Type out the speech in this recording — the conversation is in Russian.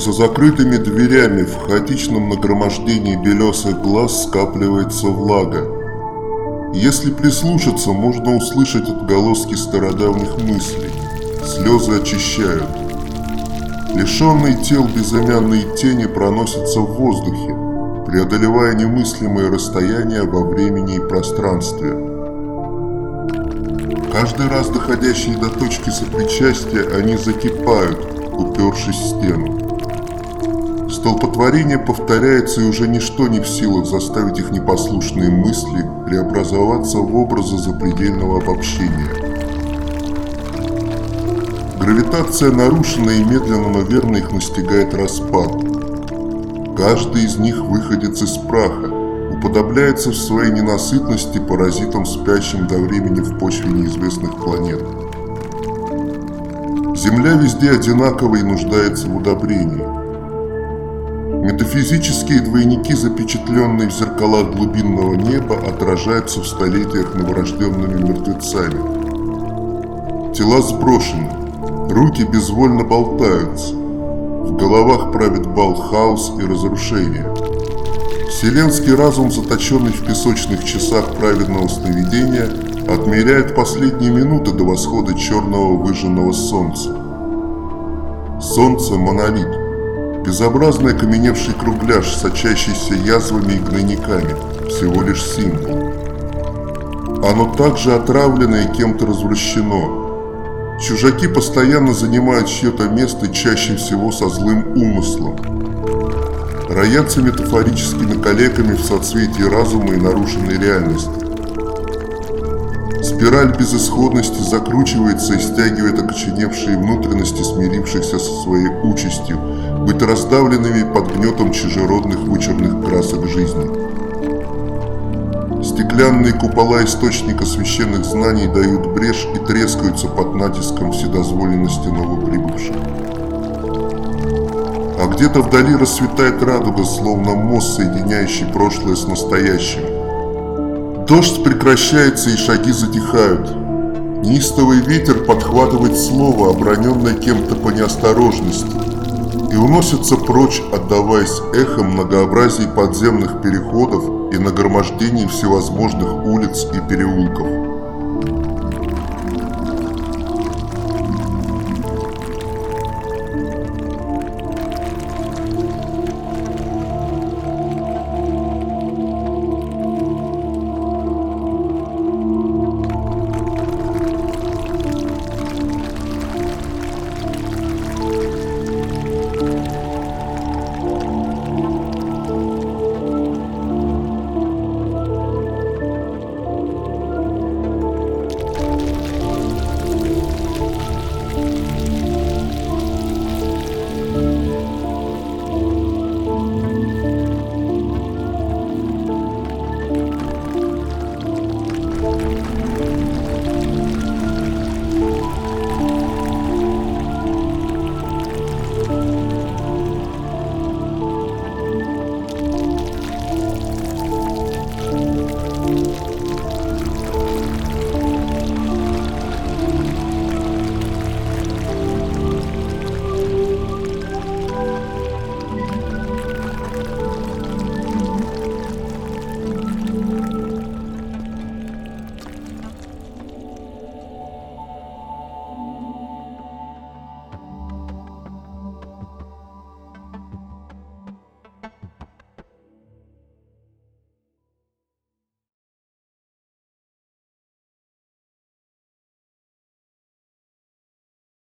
За закрытыми дверями в хаотичном нагромождении белесых глаз скапливается влага. Если прислушаться, можно услышать отголоски стародавних мыслей. Слезы очищают. Лишенные тел безымянные тени проносятся в воздухе, преодолевая немыслимые расстояния во времени и пространстве. Каждый раз доходящие до точки сопричастия, они закипают, упершись в стену. Столпотворение повторяется, и уже ничто не в силах заставить их непослушные мысли преобразоваться в образы запредельного обобщения. Гравитация нарушена, и медленно, но верно их настигает распад. Каждый из них выходец из праха, уподобляется в своей ненасытности паразитам, спящим до времени в почве неизвестных планет. Земля везде одинакова и нуждается в удобрении. Метафизические двойники, запечатленные в зеркалах глубинного неба, отражаются в столетиях новорожденными мертвецами. Тела сброшены, руки безвольно болтаются. В головах правит бал хаос и разрушения. Вселенский разум, заточенный в песочных часах праведного сновидения, отмеряет последние минуты до восхода черного выжженного солнца. Солнце – монолит. Безобразный окаменевший кругляш, сочащийся язвами и гнойниками, всего лишь символ. Оно также отравлено и кем-то развращено. Чужаки постоянно занимают чье-то место, чаще всего со злым умыслом. Роятся метафорическими калеками в соцветии разума и нарушенной реальности. Спираль безысходности закручивается и стягивает окоченевшие внутренности смирившихся со своей участью, быть раздавленными под гнетом чужеродных вычурных красок жизни. Стеклянные купола источника священных знаний дают брешь и трескаются под натиском вседозволенности новоприбывших. А где-то вдали расцветает радуга, словно мост, соединяющий прошлое с настоящим. Дождь прекращается, и шаги затихают. Неистовый ветер подхватывает слово, оброненное кем-то по неосторожности, и уносится прочь, отдаваясь эхом многообразий подземных переходов и нагромождений всевозможных улиц и переулков.